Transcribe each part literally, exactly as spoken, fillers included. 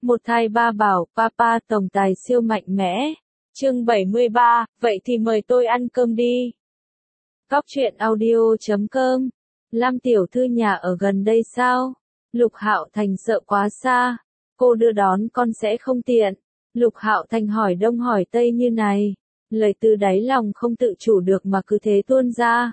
Một thai ba bảo, papa tổng tài siêu mạnh mẽ. Chương bảy mươi ba, vậy thì mời tôi ăn cơm đi. Cóc truyện audio chấm com. Lam tiểu thư nhà ở gần đây sao? Lục Hạo Thành sợ quá xa, cô đưa đón con sẽ không tiện. Lục Hạo Thành hỏi đông hỏi tây như này, lời từ đáy lòng không tự chủ được mà cứ thế tuôn ra.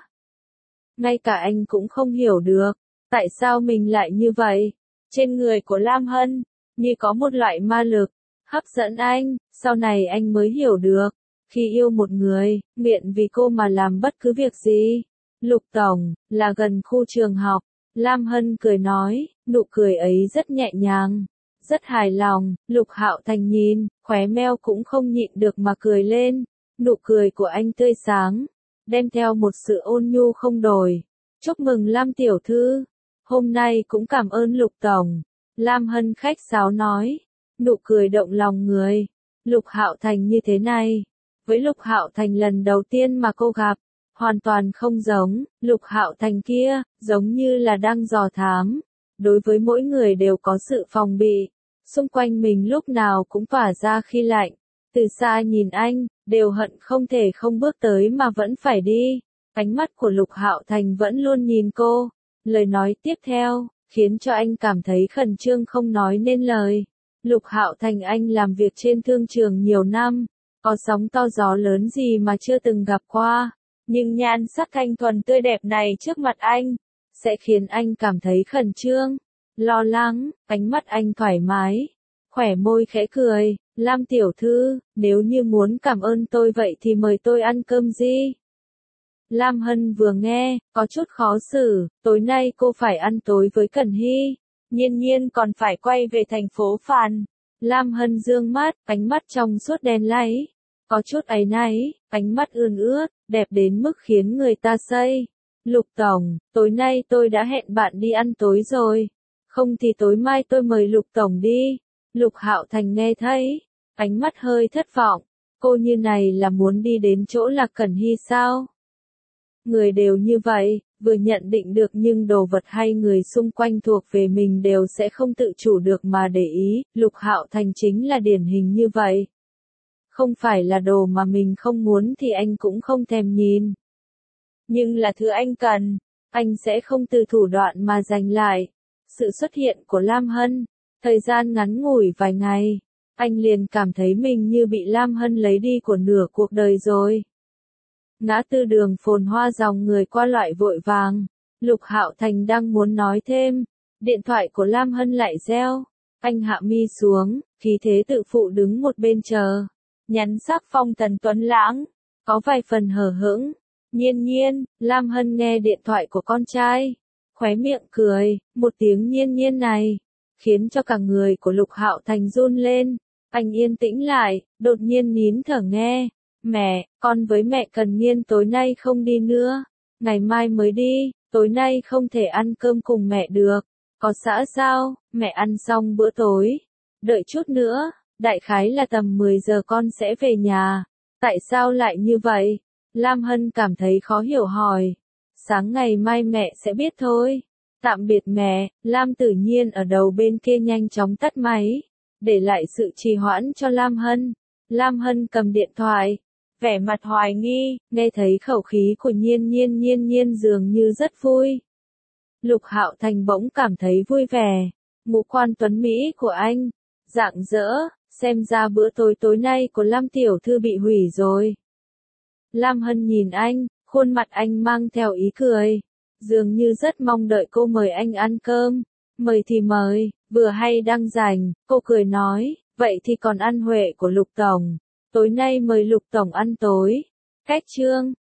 Ngay cả anh cũng không hiểu được, tại sao mình lại như vậy? Trên người của Lam Hân, như có một loại ma lực, hấp dẫn anh, sau này anh mới hiểu được. Khi yêu một người, nguyện vì cô mà làm bất cứ việc gì. Lục Tổng, là gần khu trường học, Lam Hân cười nói, nụ cười ấy rất nhẹ nhàng, rất hài lòng. Lục Hạo Thành nhìn, khóe meo cũng không nhịn được mà cười lên. Nụ cười của anh tươi sáng, đem theo một sự ôn nhu không đổi. Chúc mừng Lam tiểu thư, hôm nay cũng cảm ơn Lục Tổng. Lam Hân khách sáo nói, nụ cười động lòng người. Lục Hạo Thành như thế này, với Lục Hạo Thành lần đầu tiên mà cô gặp, hoàn toàn không giống. Lục Hạo Thành kia, giống như là đang dò thám, đối với mỗi người đều có sự phòng bị, xung quanh mình lúc nào cũng tỏa ra khí lạnh. Từ xa nhìn anh, đều hận không thể không bước tới mà vẫn phải đi. Ánh mắt của Lục Hạo Thành vẫn luôn nhìn cô. Lời nói tiếp theo khiến cho anh cảm thấy khẩn trương không nói nên lời. Lục Hạo Thành, anh làm việc trên thương trường nhiều năm, có sóng to gió lớn gì mà chưa từng gặp qua, nhưng nhan sắc thanh thuần tươi đẹp này trước mặt anh, sẽ khiến anh cảm thấy khẩn trương, lo lắng. Ánh mắt anh thoải mái, khỏe môi khẽ cười, Lam tiểu thư, nếu như muốn cảm ơn tôi vậy thì mời tôi ăn cơm gì? Lam Hân vừa nghe, có chút khó xử, tối nay cô phải ăn tối với Cẩn Hy, Nhiên Nhiên còn phải quay về thành phố Phàn. Lam Hân dương mắt, ánh mắt trong suốt đen láy, có chút áy náy, ánh mắt ươn ướt, đẹp đến mức khiến người ta say. Lục Tổng, tối nay tôi đã hẹn bạn đi ăn tối rồi, không thì tối mai tôi mời Lục Tổng đi. Lục Hạo Thành nghe thấy, ánh mắt hơi thất vọng, cô như này là muốn đi đến chỗ Lạc Cẩn Hy sao? Người đều như vậy, vừa nhận định được nhưng đồ vật hay người xung quanh thuộc về mình đều sẽ không tự chủ được mà để ý. Lục Hạo Thành chính là điển hình như vậy. Không phải là đồ mà mình không muốn thì anh cũng không thèm nhìn. Nhưng là thứ anh cần, anh sẽ không từ thủ đoạn mà giành lại. Sự xuất hiện của Lam Hân, thời gian ngắn ngủi vài ngày, anh liền cảm thấy mình như bị Lam Hân lấy đi của nửa cuộc đời rồi. Ngã tư đường phồn hoa dòng người qua lại vội vàng. Lục Hạo Thành đang muốn nói thêm, điện thoại của Lam Hân lại reo. Anh hạ mi xuống, khí thế tự phụ đứng một bên chờ. Nhắn sắc phong thần tuấn lãng, có vài phần hờ hững. Nhiên Nhiên, Lam Hân nghe điện thoại của con trai, khóe miệng cười, một tiếng Nhiên Nhiên này, khiến cho cả người của Lục Hạo Thành run lên. Anh yên tĩnh lại, đột nhiên nín thở nghe. Mẹ, con với mẹ Cần Nghiên tối nay không đi nữa, ngày mai mới đi, tối nay không thể ăn cơm cùng mẹ được. Có xã sao, mẹ ăn xong bữa tối, đợi chút nữa, đại khái là tầm mười giờ con sẽ về nhà. Tại sao lại như vậy? Lam Hân cảm thấy khó hiểu hỏi. Sáng ngày mai mẹ sẽ biết thôi. Tạm biệt mẹ. Lam Tử Nhiên ở đầu bên kia nhanh chóng tắt máy, để lại sự trì hoãn cho Lam Hân. Lam Hân cầm điện thoại, vẻ mặt hoài nghi, nghe thấy khẩu khí của Nhiên Nhiên Nhiên Nhiên dường như rất vui. Lục Hạo Thành bỗng cảm thấy vui vẻ. Ngũ quan tuấn Mỹ của anh, rạng rỡ, xem ra bữa tối tối nay của Lam tiểu thư bị hủy rồi. Lam Hân nhìn anh, khuôn mặt anh mang theo ý cười, dường như rất mong đợi cô mời anh ăn cơm. Mời thì mời, vừa hay đang rảnh, cô cười nói, vậy thì còn ăn huệ của Lục Tổng. Tối nay mời Lục Tổng ăn tối. Cách chương